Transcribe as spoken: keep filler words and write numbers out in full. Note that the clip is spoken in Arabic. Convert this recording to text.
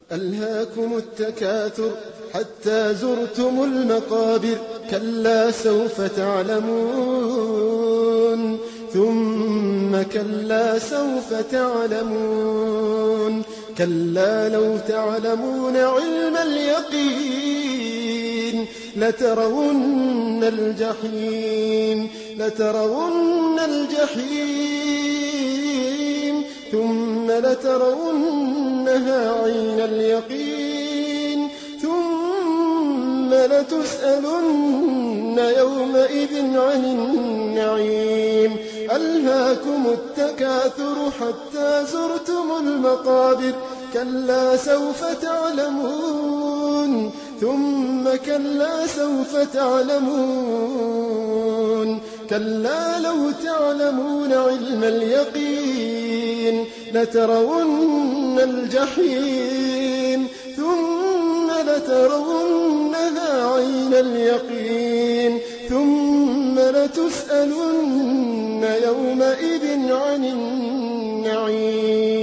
ألهاكم التكاثر حتى زرتم المقابر كلا سوف تعلمون ثم كلا سوف تعلمون كلا لو تعلمون علم اليقين لترون الجحيم لترون الجحيم ثم لترونها عين اليقين ثم لتسألن يومئذ عن النعيم ألهاكم التكاثر حتى زرتم المقابر كلا سوف تعلمون ثم كلا سوف تعلمون كلا لو تعلمون علم اليقين لترون الجحيم ثم لترونها عين اليقين ثم لتسألن يومئذ عن النعيم